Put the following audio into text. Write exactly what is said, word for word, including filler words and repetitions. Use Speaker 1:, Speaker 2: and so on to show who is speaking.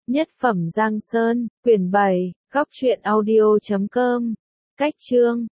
Speaker 1: Nhất phẩm Giang Sơn, quyển bảy, góc truyện audio chấm com. Cách chương